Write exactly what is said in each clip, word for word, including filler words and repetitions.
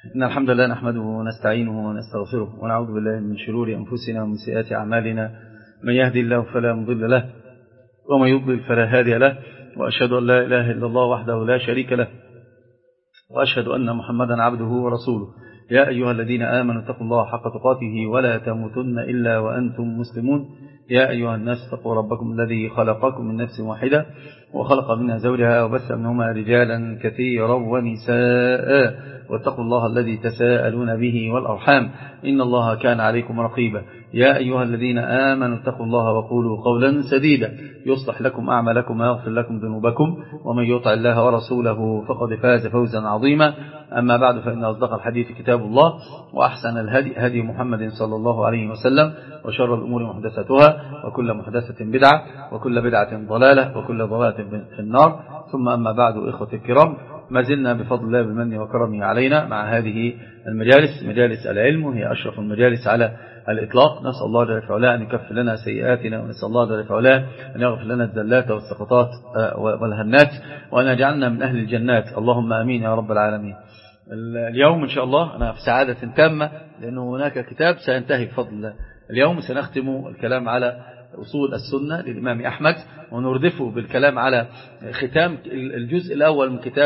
إن الحمد لله نحمده ونستعينه ونستغفره ونعوذ بالله من شرور أنفسنا ومن سيئات أعمالنا. من يهدي الله فلا مضل له ومن يضلل فلا هادي له، وأشهد أن لا إله إلا الله وحده لا شريك له، وأشهد أن محمدا عبده ورسوله. يا أيها الذين آمنوا اتقوا الله حق تقاته ولا تموتن إلا وأنتم مسلمون. يا أيها الناس اتقوا ربكم الذي خلقكم من نفس واحدة وخلق منها زوجها وبث منهما رجالا كثيرا ونساء، واتقوا الله الذي تساءلون به والأرحام إن الله كان عليكم رقيبا. يا أيها الذين آمنوا اتقوا الله وقولوا قولا سديدا يصلح لكم أعمالكم ويغفر لكم ذنوبكم، ومن يطع الله ورسوله فقد فاز فوزا عظيما. أما بعد، فإن أصدق الحديث كتاب الله، وأحسن الهدي هدي محمد صلى الله عليه وسلم، وشر الأمور محدثاتها، وكل محدثة بدعة، وكل بدعة ضلالة، وكل ضلالة في النار. ثم أما بعد، إخوة الكرام، ما زلنا بفضل الله بمنه وكرمه علينا مع هذه المجالس، مجالس العلم، وهي أشرف المجالس على الإطلاق. نسأل الله جل وعلا أن يكفر لنا سيئاتنا، ونسأل الله جل وعلا أن يغفر لنا الزلات والسقطات والهنات، وأن يجعلنا من أهل الجنات، اللهم آمين يا رب العالمين. اليوم إن شاء الله أنا في سعادة تامة، لأنه هناك كتاب سينتهي بفضل الله. اليوم سنختم الكلام على أصول السنة للإمام أحمد، ونردفه بالكلام على ختام الجزء الأول من كتاب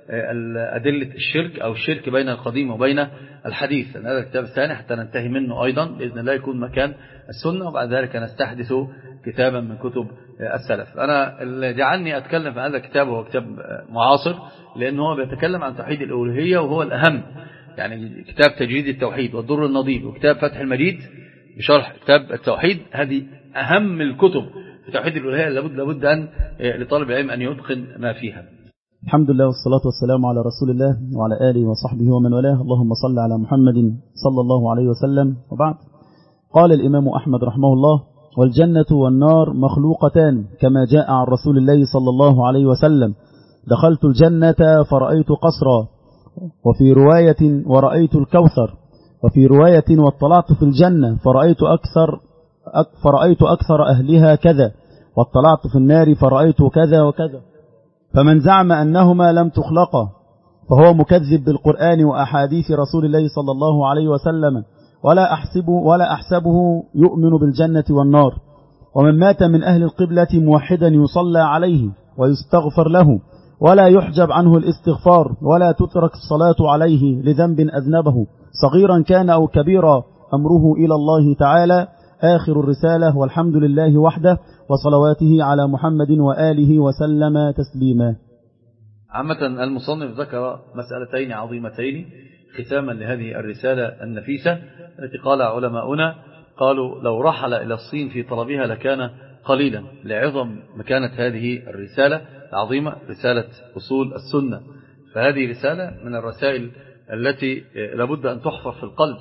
أدلة الشرك أو الشرك بين القديم وبين الحديث. هذا الكتاب الثاني حتى ننتهي منه أيضا بإذن الله يكون مكان السنة، وبعد ذلك نستحدث كتابا من كتب السلف. أنا اللي جعلني أتكلم في هذا الكتاب هو كتاب معاصر، لأنه هو بيتكلم عن توحيد الألوهية وهو الأهم، يعني كتاب تجريد التوحيد والدر النضيد، وكتاب فتح المجيد بشرح كتاب التوحيد. هذه أهم الكتب في توحيد الألوهية، لابد لابد أن لطالب العلم أن يتقن ما فيها. الحمد لله والصلاة والسلام على رسول الله وعلى آله وصحبه ومن والاه. اللهم صل على محمد صلى الله عليه وسلم. وبعد، قال الإمام أحمد رحمه الله: والجنة والنار مخلوقتان كما جاء عن رسول الله صلى الله عليه وسلم: دخلت الجنة فرأيت قصرا، وفي رواية ورأيت الكوثر، وفي رواية واطلعت في الجنة فرأيت أكثر فرأيت أكثر أهلها كذا، واطلعت في النار فرأيت كذا وكذا. فمن زعم أنهما لم تخلقا فهو مكذب بالقرآن وأحاديث رسول الله صلى الله عليه وسلم، ولا أحسبه, ولا أحسبه يؤمن بالجنة والنار. ومن مات من أهل القبلة موحدا يصلى عليه ويستغفر له، ولا يحجب عنه الاستغفار، ولا تترك الصلاة عليه لذنب أذنبه صغيرا كان أو كبيرا، أمره إلى الله تعالى. آخر الرسالة، والحمد لله وحده، وصلواته على محمد وآله وسلم تسليما. عامة المصنف ذكر مسألتين عظيمتين ختاما لهذه الرسالة النفيسة، التي قال علماؤنا قالوا لو رحل إلى الصين في طلبها لكان قليلا، لعظم مكانة هذه الرسالة العظيمة، رسالة أصول السنة. فهذه رسالة من الرسائل التي لابد أن تحفر في القلب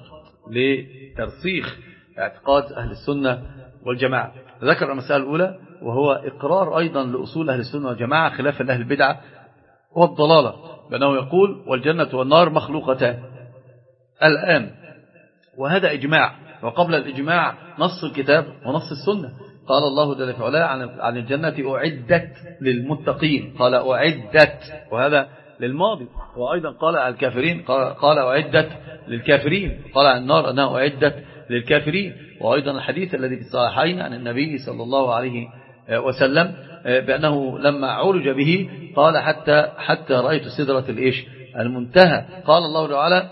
لترسيخ اعتقاد أهل السنة والجماعة. ذكر المسألة الأولى، وهو إقرار أيضا لأصول أهل السنة والجماعة خلافا لأهل البدعة والضلالة، بأنه يقول والجنة والنار مخلوقتان الآن، وهذا إجماع، وقبل الإجماع نص الكتاب ونص السنة. قال الله جل وعلا عن الجنة أعدت للمتقين، قال أعدت، وهذا للماضي. وأيضا قال عن الكافرين قال أعدت للكافرين، قال عن النار أنها أعدت للكافرين. وأيضا الحديث الذي في الصحيحين عن النبي صلى الله عليه وسلم بأنه لما عرج به قال حتى حتى رأيت سدرة الإيش المنتهى. قال الله تعالى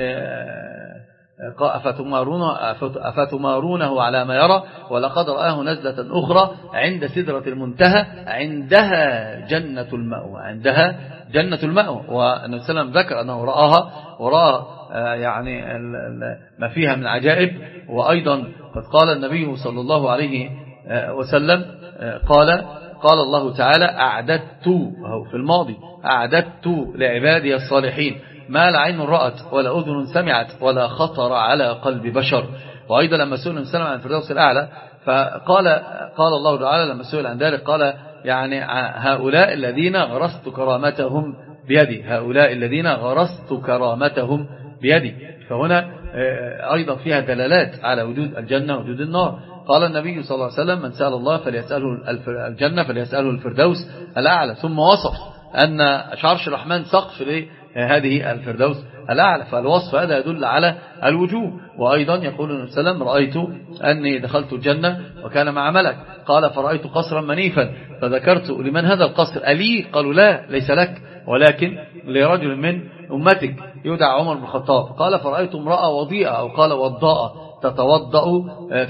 أفتمارونه, أفتمارونه على ما يرى ولقد رآه نزلة أخرى عند سدرة المنتهى عندها جنة المأوى، عندها جنة المأوى. والنبي صلى الله عليه وسلم ذكر أنه رآها ورأى يعني ما فيها من عجائب. وأيضا قد قال النبي صلى الله عليه وسلم قال قال الله تعالى أعددت، أو في الماضي أعددت لعبادي الصالحين ما لا عين رأت ولا أذن سمعت ولا خطر على قلب بشر. وأيضا لما سئل النبي صلى الله عليه وسلم عن الفردوس الأعلى فقال قال الله تعالى لما سئل عن ذلك قال يعني هؤلاء الذين غرست كرامتهم بيدي، هؤلاء الذين غرست كرامتهم بيدي. فهنا أيضا فيها دلالات على وجود الجنة ووجود النار. قال النبي صلى الله عليه وسلم من سأل الله فليسأله الجنة فليسأله الفردوس الأعلى، ثم وصف أن عرش الرحمن سقف هذه الفردوس الأعلى. فالوصف هذا يدل على الوجوب. وأيضا يقول النبي صلى الله عليه وسلم رأيت أني دخلت الجنة وكان مع ملك قال فرأيت قصرا منيفا فذكرت لمن هذا القصر ألي؟ قالوا لا ليس لك ولكن لرجل من أمتك يدعى عمر بن الخطاب. قال فرأيت امرأة وضيئة أو قال وضاءة تتوضأ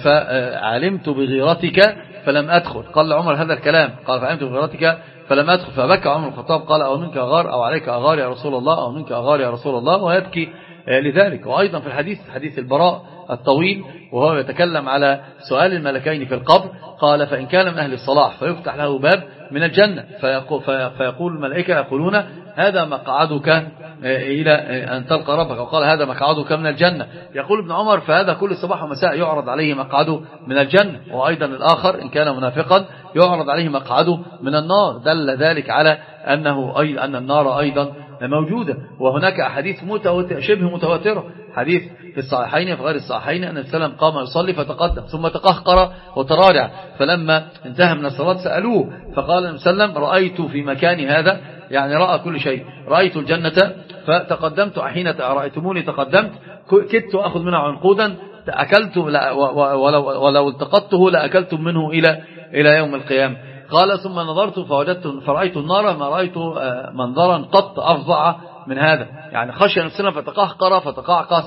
فعلمت بغيرتك فلم أدخل. قال عمر هذا الكلام قال فعلمت بغيرتك فلم أدخل فبكى عمر بن الخطاب قال أو منك أغار أو عليك أغار يا رسول الله أو منك أغار يا رسول الله ويبكي لذلك. وأيضا في الحديث حديث البراء الطويل وهو يتكلم على سؤال الملكين في القبر قال فإن كان من أهل الصلاح فيفتح له باب من الجنة فيقول, فيقول الملائكة يقولون هذا مقعدك إلى أن تلقى ربك وقال هذا مقعدك من الجنة. يقول ابن عمر فهذا كل صباح ومساء يعرض عليه مقعده من الجنة. وأيضا الآخر إن كان منافقا يعرض عليه مقعده من النار. دل ذلك على أنه أي أن النار أيضا موجودة. وهناك أحاديث شبه متواترة حديث في الصحيحين في غير الصحيحين أن السلام قام يصلي فتقدم ثم تقهقر وتراجع فلما انتهى من الصلاة سألوه فقال النبي صلى الله عليه وسلم رأيت في مكان هذا يعني رأى كل شيء رأيت الجنة فتقدمت حين رأيتموني تقدمت كدت أخذ منها عنقودا أكلت ولو, ولو التقطته لأكلتم منه إلى إلى يوم القيامة. قال ثم نظرت فوجدت فرأيت النار ما رأيت منظرا قط أفظع من هذا يعني خشي نفسنا فتقهقر فتقعقص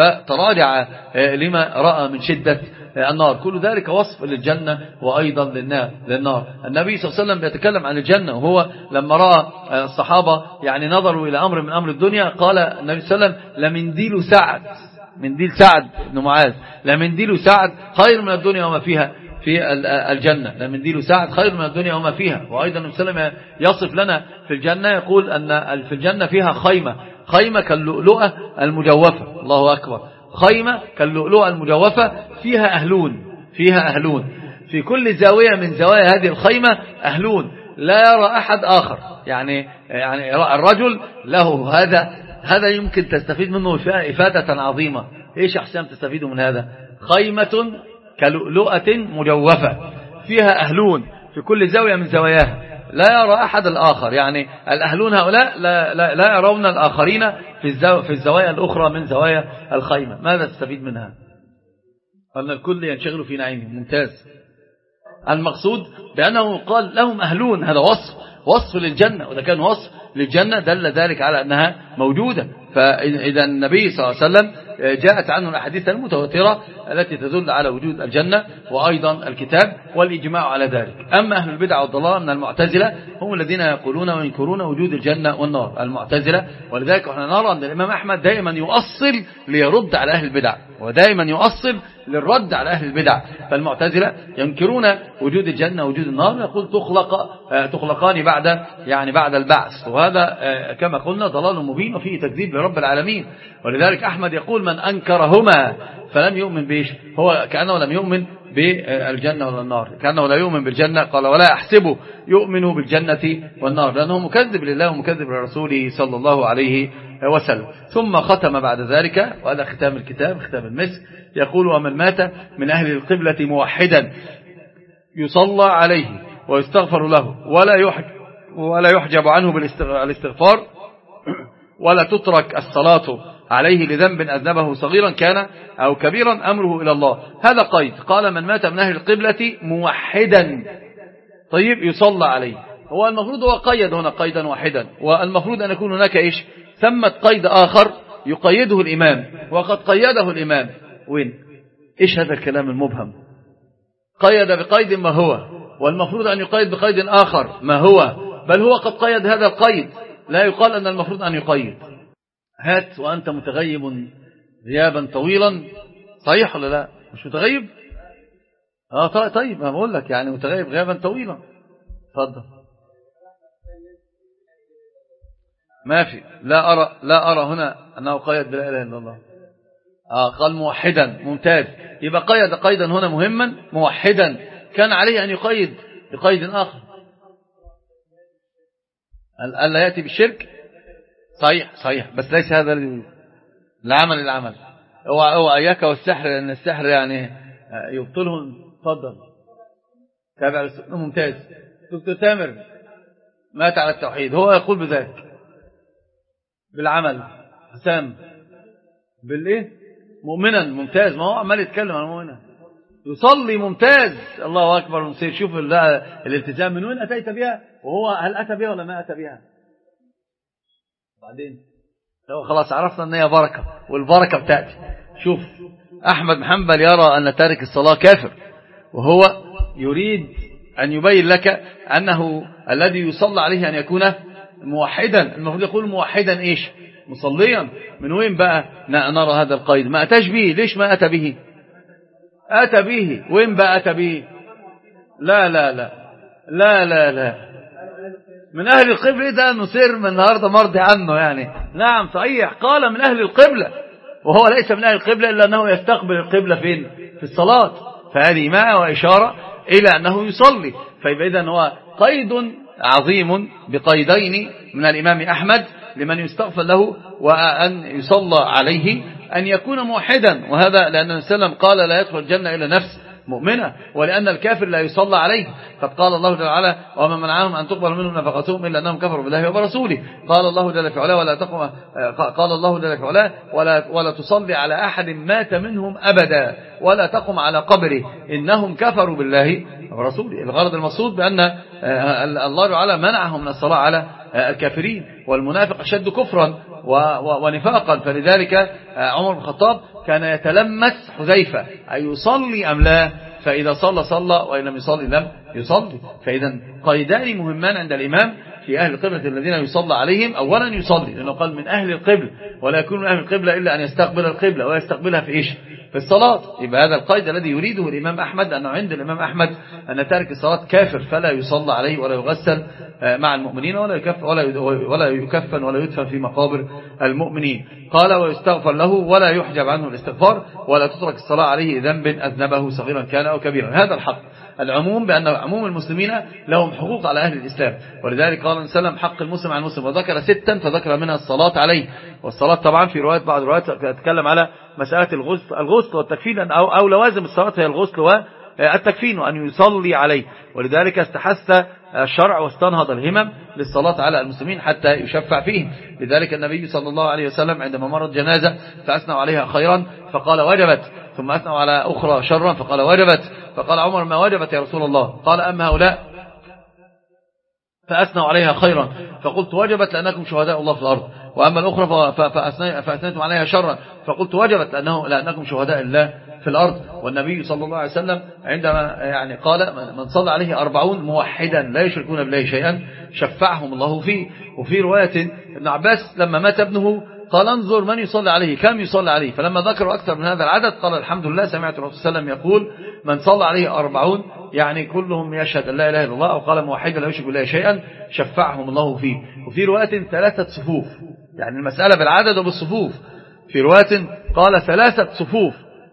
فتراجع لما رأى من شدة النار. كل ذلك وصف للجنة وأيضا للنار. النبي صلى الله عليه وسلم بيتكلم عن الجنة وهو لما رأى الصحابة يعني نظروا إلى أمر من أمر الدنيا قال النبي صلى الله عليه وسلم لمنديل سعد منديل سعد بن معاذ لمنديل سعد خير من الدنيا وما فيها في الجنة لمنديل سعد خير من الدنيا وما فيها. وأيضا النبي صلى الله عليه وسلم يصف لنا في الجنة يقول أن في الجنة فيها خيمة خيمة كاللؤلؤة المجوفة الله أكبر خيمة كاللؤلؤة المجوفة فيها أهلون فيها أهلون في كل زاوية من زوايا هذه الخيمة أهلون لا يرى أحد آخر يعني يعني الرجل له هذا هذا يمكن تستفيد منه إفادة عظيمة. إيش أحسن تستفيد من هذا؟ خيمة كلؤلؤة مجوفة فيها أهلون في كل زاوية من زواياها لا يرى أحد الآخر يعني الأهلون هؤلاء لا, لا, لا يرون الآخرين في, الزو في الزوايا الأخرى من زوايا الخيمة. ماذا تستفيد منها؟ أن الكل ينشغل في نعيمه. ممتاز. المقصود بأنه قال لهم أهلون هذا وصف وصف للجنة وإذا كان وصف للجنة دل ذلك على أنها موجودة. فإذا النبي صلى الله عليه وسلم جاءت عنه الأحاديث المتواترة التي تدل على وجود الجنة وأيضا الكتاب والإجماع على ذلك. أما أهل البدع والضلال من المعتزلة هم الذين يقولون وينكرون وجود الجنة والنار المعتزلة. ولذلك احنا نرى أن الإمام أحمد دائما يؤصل ليرد على أهل البدع ودائما يؤصل للرد على أهل البدع. فالمعتزلة ينكرون وجود الجنة ووجود النار يقول تخلق تخلقان بعد يعني بعد البعث وهذا كما قلنا ضلال مبين وفيه تكذيب لرب العالمين. ولذلك أحمد يقول من أنكرهما فلم يؤمن بإيش هو كأنه لم يؤمن بالجنة ولا النار كأنه لا يؤمن بالجنة قال ولا أحسبه يؤمن بالجنة والنار لأنه مكذب لله ومكذب لرسوله صلى الله عليه وسلم. ثم ختم بعد ذلك وهذا ختام الكتاب ختام المسك يقول ومن مات من أهل القبلة موحدا يصلى عليه ويستغفر له ولا يحجب, ولا يحجب عنه بالاستغفار ولا تترك الصلاة عليه لذنب أذنبه صغيرا كان أو كبيرا أمره إلى الله. هذا قيد. قال من مات من أهل القبلة موحدا طيب يصلى عليه. هو المفروض هو قيد هنا قيدا واحدا والمفروض أن يكون هناك إيش ثمة قيد آخر يقيده الإمام وقد قيده الإمام. وين إيش هذا الكلام المبهم؟ قيد بقيد ما هو والمفروض أن يقيد بقيد آخر ما هو بل هو قد قيد هذا القيد لا يقال أن المفروض أن يقيد. هات وأنت متغيب غيابا طويلا صحيح ولا لا؟ مش متغيب؟ آه طيب ما بقول لك يعني متغيب غيابا طويلا. تفضل. ما في لا أرى لا أرى هنا أنه قيد بلا إله إلا الله. آه قال موحدا ممتاز يبقى قيد قيدا هنا مهما موحدا كان عليه أن يقيد بقيد آخر ألا يأتي بالشرك صحيح صحيح بس ليس هذا العمل العمل هو هو إياك والسحر لأن السحر يعني يبطله. تفضل تابع ممتاز. دكتور تامر مات على التوحيد هو يقول بذلك بالعمل. حسام بالايه؟ مؤمنا. ممتاز. ما هو عمال يتكلم عن مؤمنا. يصلي. ممتاز. الله اكبر. نصير شوف الالتزام من وين اتيت بها، وهو هل اتى بها ولا ما اتى بها. بعدين لو خلاص عرفنا ان هي بركه، والبركه بتاتي. شوف احمد محمد يرى ان تارك الصلاه كافر، وهو يريد ان يبين لك انه الذي يصلى عليه ان يكون موحدا. المفروض يقول موحدا ايش؟ مصليا. من وين بقى نرى هذا القيد؟ ما اتاش به. ليش ما اتى به؟ اتى به. وين بقى اتى به؟ لا لا لا لا لا لا من اهل القبلة. ده نصير من النهارده مرضي عنه يعني. نعم صحيح، قال من اهل القبلة، وهو ليس من اهل القبلة الا انه يستقبل القبلة فين؟ في الصلاة. فهذه ما واشارة الى انه يصلي. فاذا هو قيد عظيم بقيدين من الامام احمد لمن يستغفر له وأن يصلى عليه أن يكون موحدا. وهذا لأن النبي صلى الله عليه وسلم قال لا يدخل الجنة إلا نفس مؤمنة، ولأن الكافر لا يصلى عليه. قد قال الله جل وعلا وما منعهم أن تقبل منهم نفقتهم إلا أنهم كفروا بالله وبرسوله. قال الله جل في علاه ولا تقم قال الله جل في علاه ولا ولا تصلي على أحد مات منهم أبدا ولا تقم على قبره إنهم كفروا بالله ورسوله. الغرض المقصود بأن الله جل وعلا منعهم من الصلاة على الكافرين، والمنافق أشد كفرا ونفاقا. فلذلك عمر بن الخطاب كان يتلمس حذيفة أي يصلي أم لا، فإذا صلى صلى وإن لم يصلي لم يصلي. فإذا قيدان مهمان عند الإمام في أهل القبلة الذين يصلى عليهم. أولا يصلي، لأنه قال من أهل القبلة، ولا يكون من أهل القبلة إلا أن يستقبل القبلة، ويستقبلها في إيش؟ في الصلاة. يبقى هذا القيد الذي يريده الإمام أحمد، أنه عند الإمام أحمد أن تارك الصلاة كافر فلا يصلى عليه ولا يغسل مع المؤمنين ولا يكفن ولا ولا يكفن ولا يدفن في مقابر المؤمنين. قال ويستغفر له ولا يحجب عنه الاستغفار ولا تترك الصلاة عليه ذنب أذنبه صغيرا كان أو كبيرا. هذا الحق العموم، بأن عموم المسلمين لهم حقوق على أهل الإسلام. ولذلك قال وسلم حق المسلم عن المسلم، وذكر ستا فذكر منها الصلاة عليه. والصلاة طبعا في رواية بعض الروايات تتكلم على مسألة الغسل الغسل والتكفين، أو, أو لوازم الصلاة هي الغسل والتكفين وأن يصلي عليه. ولذلك استحث الشرع واستنهض الهمم للصلاة على المسلمين حتى يشفع فيهم. لذلك النبي صلى الله عليه وسلم عندما مرت جنازة فأثنوا عليها خيرا فقال وجبت، ثم أثنوا على أخرى شرا فقال وجبت، فقال عمر ما وجبت يا رسول الله؟ قال أما هؤلاء فأثنوا عليها خيرا فقلت وجبت لأنكم شهداء الله في الأرض، وأما الأخرى فأثنيتم عليها شرا فقلت وجبت لأنه لأنكم شهداء الله في الأرض. والنبي صلى الله عليه وسلم عندما يعني قال من صلى عليه أربعون موحدا لا يشركون بالله شيئا شفعهم الله فيه. وفي رواية ابن عباس لما مات ابنه قال انظر من يصلي عليه، كم يصلي عليه، فلما ذكروا أكثر من هذا العدد قال الحمد لله سمعت الرسول صلى الله عليه وسلم يقول من صلى عليه أربعون يعني كلهم يشهد أن لا إله إلا الله، أو قال موحدا لا يشرك بالله شيئا شفعهم الله فيه. وفي رواية ثلاثة صفوف، يعني المسألة بالعدد وبالصفوف. في رواية قال ثلاثة صفوف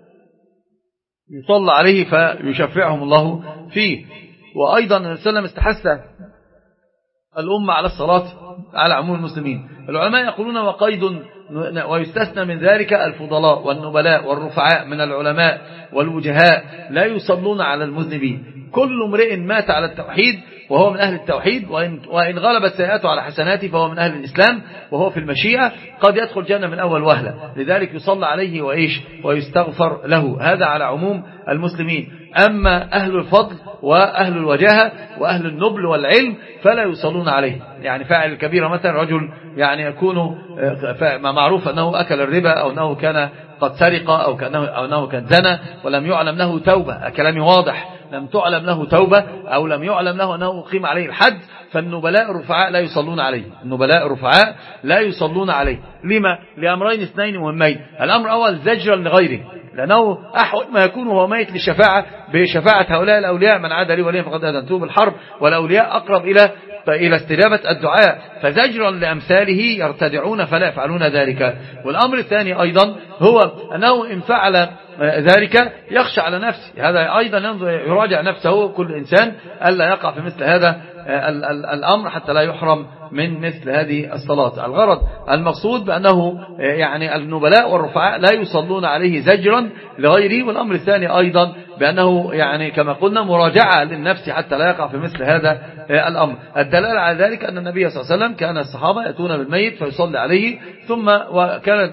يصلى عليه فيشفعهم الله فيه. وأيضا النبي صلى الله عليه وسلم استحث الأمة على الصلاة على عموم المسلمين. العلماء يقولون وقيد ويستثنى من ذلك الفضلاء والنبلاء والرفعاء من العلماء والوجهاء لا يصلون على المذنبين. كل امرئ مات على التوحيد وهو من أهل التوحيد، وإن, وإن غلبت سيئاته على حسناته فهو من أهل الإسلام وهو في المشيئة قد يدخل الجنة من أول وهلة. لذلك يصلى عليه وإيش ويستغفر له. هذا على عموم المسلمين. أما أهل الفضل وأهل الوجاهة وأهل النبل والعلم فلا يصلون عليه. يعني فاعل الكبيرة مثلا رجل يعني يكون معروف أنه أكل الربا أو أنه كان قد سرق أو كأنه أو أنه كان زنى ولم يعلم له توبة، كلامي واضح، لم تعلم له توبة أو لم يعلم له أنه قيم عليه الحد، فالنبلاء الرفعاء لا يصلون عليه. النبلاء الرفعاء لا يصلون عليه. لما؟ لأمرين اثنين مهمين. الأمر الأول زجرا لغيره، لأنه أحوج ما يكون وهو ميت للشفاعة بشفاعة هؤلاء الأولياء، من عاد لي وليا فقد آذنته بالحرب، والأولياء أقرب إلى إلى استجابة الدعاء، فزجرا لأمثاله يرتدعون فلا يفعلون ذلك. والأمر الثاني أيضا هو أنه إن فعل ذلك يخشى على نفسه. هذا أيضا يراجع نفسه كل إنسان ألا يقع في مثل هذا الأمر حتى لا يحرم من مثل هذه الصلاة. الغرض المقصود بأنه يعني النبلاء والرفعاء لا يصلون عليه زجرا لغيره. والأمر الثاني أيضا بأنه يعني كما قلنا مراجعة للنفس حتى لا يقع في مثل هذا الأمر. الدلالة على ذلك أن النبي صلى الله عليه وسلم كان الصحابة يأتون بالميت فيصلي عليه، ثم وكانت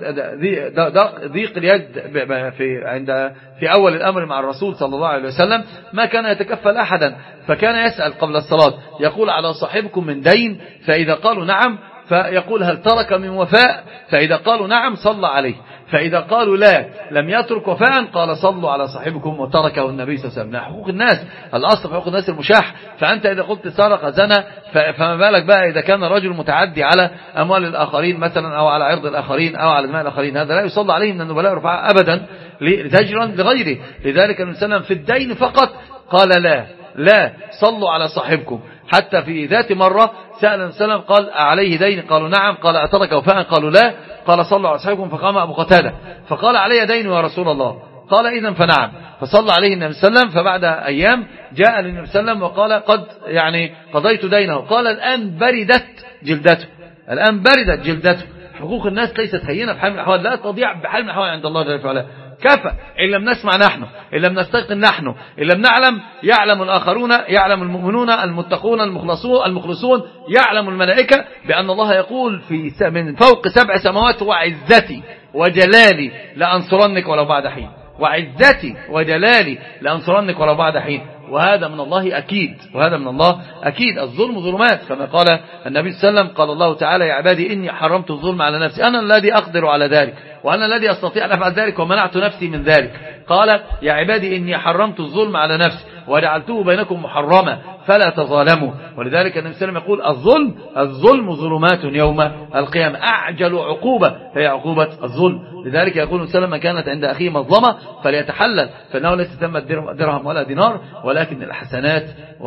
ضيق اليد في عند في أول الأمر مع الرسول صلى الله عليه وسلم ما كان يتكفل أحدا، فكان يسأل قبل الصلاة يقول على صاحبكم من دين؟ فإذا قالوا نعم فيقول هل ترك من وفاء؟ فإذا قالوا نعم صلى عليه، فإذا قالوا لا لم يترك وفاء قال صلوا على صاحبكم، وتركه النبي صلى الله عليه وسلم. حقوق الناس الأصل في حقوق الناس المشاح، فأنت إذا قلت سرق زنا فما بالك بقى إذا كان رجل متعدي على أموال الآخرين مثلا أو على عرض الآخرين أو على دماء الآخرين، هذا لا يصلى عليه من النبلاء رفعاء أبدا لتجرا لغيره. لذلك النبي صلى الله عليه وسلم في الدين فقط قال لا لا صلوا على صاحبكم. حتى في ذات مرة سأل النبي صلى الله عليه وسلم قال عليه دين؟ قالوا نعم. قال أترك وفاء؟ قالوا لا. قال صلوا على صاحبكم. فقام أبو قتادة فقال علي دين يا رسول الله؟ قال إذن فنعم. فصلى عليه النبي صلى الله عليه وسلم. فبعد أيام جاء للنبي صلى الله عليه وسلم وقال قد يعني قضيت دينه. قال الآن بردت جلدته، الآن بردت جلدته. حقوق الناس ليست هينة بحال من الأحوال، لا تضيع بحال من الأحوال عند الله جل وعلا. كفى إن لم نسمع نحن، إن لم نستيقن نحن، إن لم نعلم يعلم الآخرون، يعلم المؤمنون المتقون المخلصون المخلصون، يعلم الملائكة بأن الله يقول في من فوق سبع سماوات وعزتي وجلالي لأنصرنك ولو بعد حين، وعزتي وجلالي لأنصرنك ولو بعد حين. وهذا من الله أكيد، وهذا من الله أكيد. الظلم ظلمات كما قال النبي صلى الله عليه وسلم. قال الله تعالى يا عبادي إني حرمت الظلم على نفسي، أنا الذي أقدر على ذلك وأنا الذي أستطيع أن أفعل ذلك ومنعت نفسي من ذلك. قال يا عبادي إني حرمت الظلم على نفسي وجعلته بينكم محرما فلا تظالموا. ولذلك النبي صلى الله عليه وسلم يقول الظلم الظلم ظلمات يوم القيامة، أعجل عقوبة هي عقوبة الظلم. لذلك يقول النبي صلى الله عليه وسلم كانت عند أخيه مظلمة فليتحلل، فإنه ليس تم درهم ولا دينار ولكن الحسنات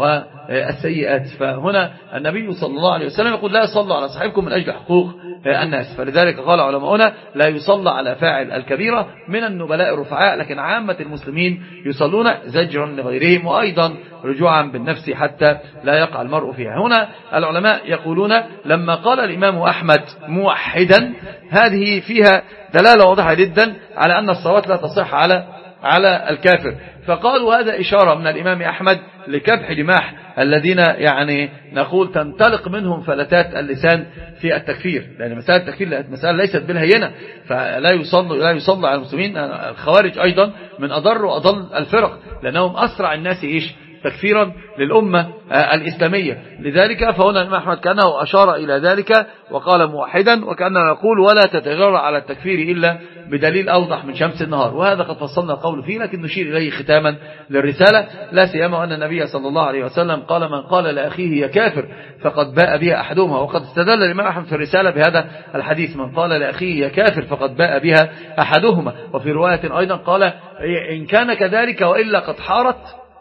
والسيئات. فهنا النبي صلى الله عليه وسلم يقول لا يصلوا على صاحبكم من أجل حقوق الناس. فلذلك قال علماؤنا لا يصلى على فاعل الكبيرة من النبلاء الرفعاء، لكن عامة المسلمين يصلون زجرا لغيرهم وأيضا رجوعا بالنفس حتى لا يقع المرء فيها. هنا العلماء يقولون لما قال الإمام أحمد موحدا هذه فيها دلالة واضحة جدا على أن الصلوات لا تصح على على الكافر، فقالوا هذا إشارة من الإمام أحمد لكبح دماح الذين يعني نقول تنطلق منهم فلتات اللسان في التكفير، لأن مسألة التكفير مسألة ليست بالهينة، فلا يصلي لا يصلي على المسلمين. الخوارج أيضا من أضر وأضل الفرق لأنهم أسرع الناس إيش تكفيرا للأمة الإسلامية. لذلك فهنا الإمام أحمد كأنه أشار إلى ذلك وقال موحدا، وكأنه يقول ولا تتجرأ على التكفير إلا بدليل أوضح من شمس النهار. وهذا قد فصلنا القول فيه لكن نشير إليه ختاما للرسالة، لا سيما أن النبي صلى الله عليه وسلم قال من قال لأخيه يا كافر فقد باء بها أحدهما. وقد استدل الإمام أحمد في الرسالة بهذا الحديث من قال لأخيه يا كافر فقد باء بها أحدهما. وفي رواية أيضا قال إن كان كذلك وإلا قد حارت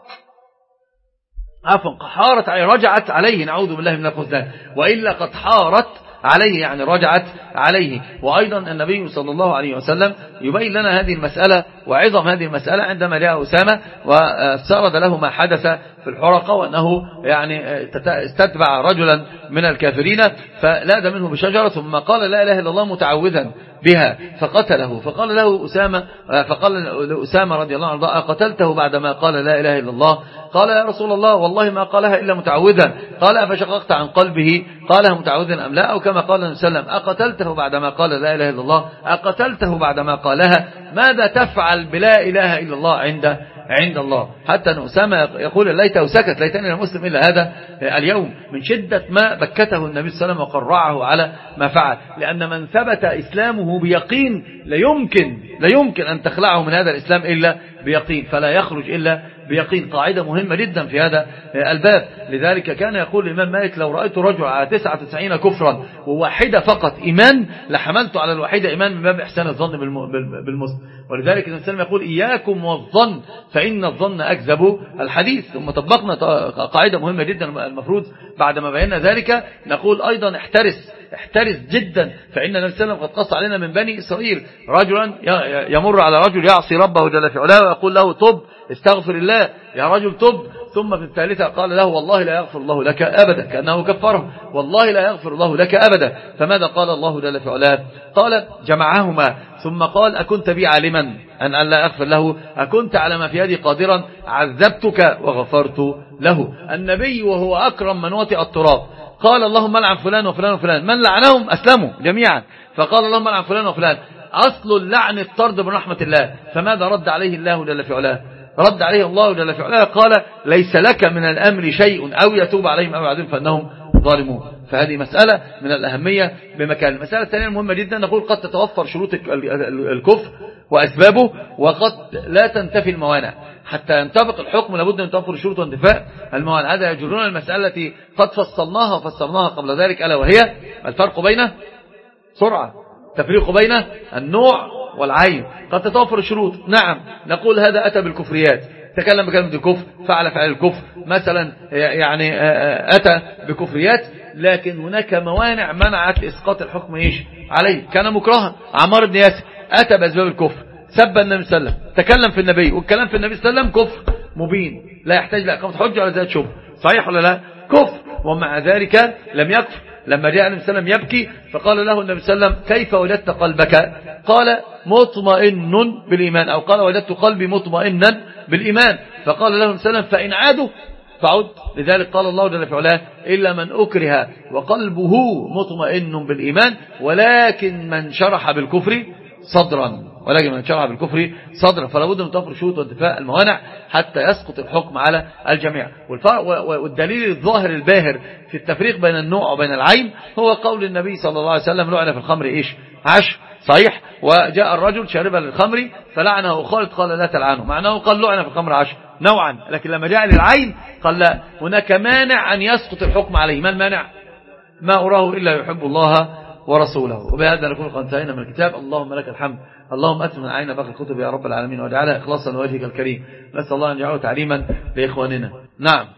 عفوا حارت رجعت عليه، نعوذ بالله من الخذلان، وإلا قد حارت عليه يعني رجعت عليه. وأيضا النبي صلى الله عليه وسلم يبين لنا هذه المسألة وعظم هذه المسألة عندما جاء أسامة وسرد له ما حدث في الحرقة، وأنه يعني استتبع رجلا من الكافرين فلاد منه بشجرة ثم قال لا إله إلا الله متعوذا بها فقتله. فقال له أسامة فقال لأسامة رضي الله عنه قتلته بعدما قال لا إله إلا الله؟ قال يا رسول الله والله ما قالها إلا متعوذا. قال أفشققت عن قلبه قالها متعوذا أم لا؟ أو كما قال النبي صلى الله عليه وسلم أقتلته بعدما قال لا إله إلا الله؟ أقتلته بعدما قالها؟ ماذا تفعل بلا إله إلا الله عند عند الله؟ حتى أن أسامة يقول ليته سكت، ليتني المسلم إلا هذا اليوم، من شدة ما بكته النبي صلى الله عليه وسلم وقرعه على ما فعل. لأن من ثبت إسلامه بيقين لا يمكن لا يمكن أن تخلعه من هذا الإسلام إلا بيقين، فلا يخرج إلا بيقين. قاعدة مهمة جدا في هذا الباب. لذلك كان يقول الإمام مالك لو رأيت رجل على تسعة وتسعين كفرا وواحدة فقط إيمان لحملت على الواحدة إيمان من باب إحسان الظن بالمسلم. ولذلك النبي صلى الله عليه وسلم يقول إياكم والظن فإن الظن أكذب الحديث. ثم طبقنا قاعدة مهمة جدا المفروض بعد ما بينا ذلك نقول أيضا احترس احترس جدا، فإن النبي صلى الله عليه وسلم قد قص علينا من بني إسرائيل رجلا يمر على رجل يعصي ربه جل في علاه ويقول له تب استغفر الله يا رجل تب، ثم في الثالثة قال له والله لا يغفر الله لك أبدا، كأنه كفره، والله لا يغفر الله لك أبدا. فماذا قال الله جل في علاه؟ قال جمعهما ثم قال أكنت بي عالما أن أن لا أغفر له، أكنت على ما في يدي قادرا عذبتك وغفرت له. النبي وهو أكرم من وطئ التراب قال اللهم لعن فلان وفلان وفلان، من لعنهم أسلموا جميعا، فقال اللهم لعن فلان وفلان. أصل اللعن الطرد من رحمة الله، فماذا رد عليه الله جل في علاه؟ رد عليه الله جل في علاه قال ليس لك من الأمر شيء أو يتوب عليهم أو يعذبهم فإنهم ظالمون. فهذه مسألة من الأهمية بمكان. المسألة الثانية المهمة جدا، نقول قد تتوفر شروط الكفر وأسبابه وقد لا تنتفي الموانع. حتى ينطبق الحكم لابد من توفر شروط وانتفاء الموانع. هذا يجرون المسألة التي قد فصلناها وفصلناها قبل ذلك، ألا وهي الفرق بين سرعة، تفريق بين النوع والعين. قد تتوفر الشروط، نعم، نقول هذا أتى بالكفريات، تكلم بكلمة الكفر، فعل فعل الكفر مثلا، يعني أتى بكفريات، لكن هناك موانع منعت إسقاط الحكم إيش عليه. كان مكرها عمار بن ياسر، أتى بأسباب الكفر، سب النبي صلى الله عليه وسلم، تكلم في النبي، والكلام في النبي صلى الله عليه وسلم كفر مبين لا يحتاج لإقامة حجة ولا زيادة شبهة، صحيح ولا لا؟ كفر، ومع ذلك لم يكفر. لما جاء النبي صلى الله عليه وسلم يبكي فقال له النبي صلى الله عليه وسلم كيف وجدت قلبك؟ قال مطمئن بالإيمان، أو قال وجدت قلبي مطمئنا بالإيمان. فقال له النبي صلى الله عليه وسلم فإن عادوا فعد. لذلك قال الله جل في علاه إلا من أكره وقلبه مطمئن بالإيمان ولكن من شرح بالكفر صدرا، ولكن من شرح بالكفر صدرا. فلا بد من توفر شروط وانتفاء الموانع حتى يسقط الحكم على الجميع. والدليل الظاهر الباهر في التفريق بين النوع وبين العين هو قول النبي صلى الله عليه وسلم لعن في الخمر إيش عشر، صحيح. وجاء الرجل شاربا للخمر فلعنه خالد قال لا تلعنه، معناه قال لعن في الخمر عشر نوعا، لكن لما جاء للعين قال لا، هناك مانع أن يسقط الحكم عليه. ما المانع؟ ما أراه إلا يحب الله ورسوله. وبهذا نكون قد انتهينا من الكتاب. اللهم لك الحمد، اللهم أتم من عين باقي الكتب يا رب العالمين واجعلها إخلاصا لوجهك الكريم. نسأل الله أن يجعله تعليما لإخواننا. نعم،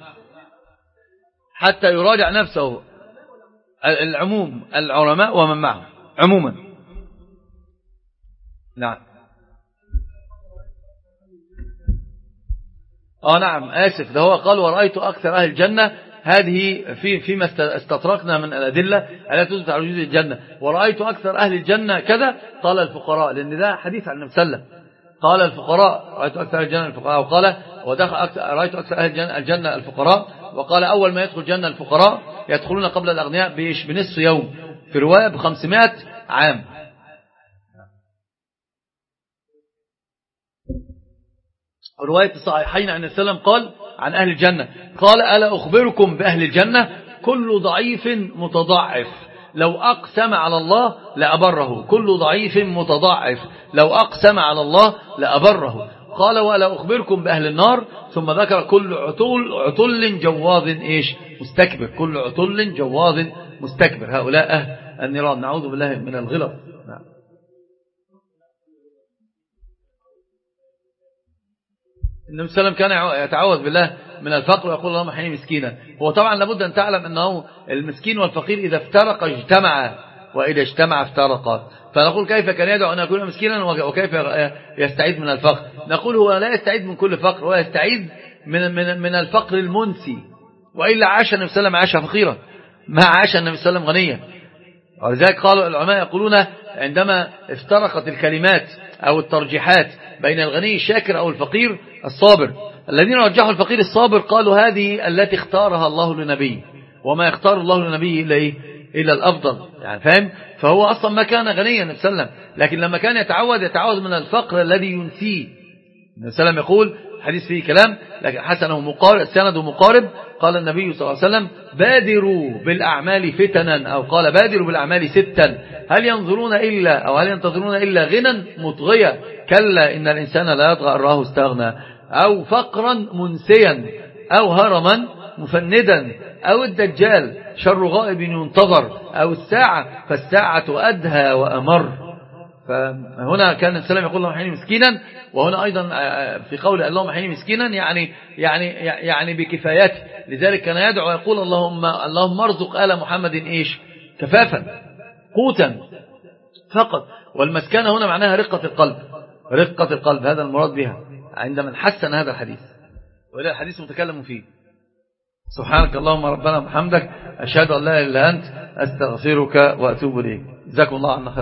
حتى يراجع نفسه العموم، العلماء ومن معهم عموما. نعم اه نعم آسف، ده هو قال ورأيت أكثر أهل الجنة، هذه في فيما استطرقنا من الأدلة التي تثبت على وجود الجنة. ورأيت أكثر أهل الجنة كذا، قال الفقراء، لأن ده حديث عن النبي صلى الله عليه وسلم. قال الفقراء، رأيت أكثر أهل الجنة الفقراء، وقال ودخل أكثر رأيت أكثر أهل الجنة الفقراء، وقال أول ما يدخل الجنة الفقراء يدخلون قبل الأغنياء بنصف يوم، في رواية بخمسمائة عام. رواية الصحيحين عن النبي صلى الله عليه وسلم قال عن أهل الجنة، قال ألا أخبركم بأهل الجنة كل ضعيف متضعف لو أقسم على الله لأبره، كل ضعيف متضعف لو أقسم على الله لأبره. قال ولا أخبركم بأهل النار، ثم ذكر كل عتل عتل جواظ إيش مستكبر، كل عتل جواظ مستكبر، هؤلاء أهل النيران، نعوذ بالله من الغلط. نعم. النبي صلى الله عليه وسلم كان يتعوذ بالله من الفقر ويقول اللهم احيني مسكينا. هو طبعا لابد أن تعلم أنه المسكين والفقير إذا افترق اجتمعا وإذا اجتمع افترقا. فنقول كيف كان يدعو أن يكون مسكينا وكيف يستعيد من الفقر؟ نقول هو لا يستعيد من كل فقر، هو يستعيد من, من, من الفقر المنسي، وإلا عاش النبي صلى الله عليه وسلم عاش فقيرا، ما عاش النبي صلى الله عليه وسلم غنيا. ولذلك قالوا العلماء يقولون عندما افترقت الكلمات أو الترجيحات بين الغني الشاكر أو الفقير الصابر، الذين رجحوا الفقير الصابر قالوا هذه التي اختارها الله لنبيه، وما يختار الله لنبيه إلا إيه؟ إلا الأفضل، يعني فاهم؟ فهو أصلا ما كان غنيا النبي صلى الله عليه وسلم، لكن لما كان يتعود يتعود من الفقر الذي ينسيه. النبي صلى الله عليه وسلم يقول حديث فيه كلام لكن حسنه مقارب، سنده مقارب، قال النبي صلى الله عليه وسلم بادروا بالأعمال فتنا، أو قال بادروا بالأعمال ستا، هل ينظرون إلا أو هل ينتظرون إلا غنى مطغيا، كلا إن الإنسان لا يطغى أن رآه استغنى، أو فقرا منسيا، أو هرما مفندا، أو الدجال شر غائب ينتظر، أو الساعة فالساعة أدهى وأمر. فهنا كان السلام يقول اللهم احيني مسكينا، وهنا أيضا في قول اللهم احيني مسكينا يعني يعني يعني بكفايته. لذلك كان يدعو يقول اللهم اللهم ارزق آل محمد إيش كفافا قوتا فقط. والمسكنة هنا معناها رقة القلب، رقة القلب هذا المراد بها عندما حسن هذا الحديث، وإلى الحديث متكلم فيه. سبحانك اللهم ربنا وبحمدك، أشهد أن لا إله إلا أنت، أستغفرك وأتوب إليك. جزاكم الله عنا خير.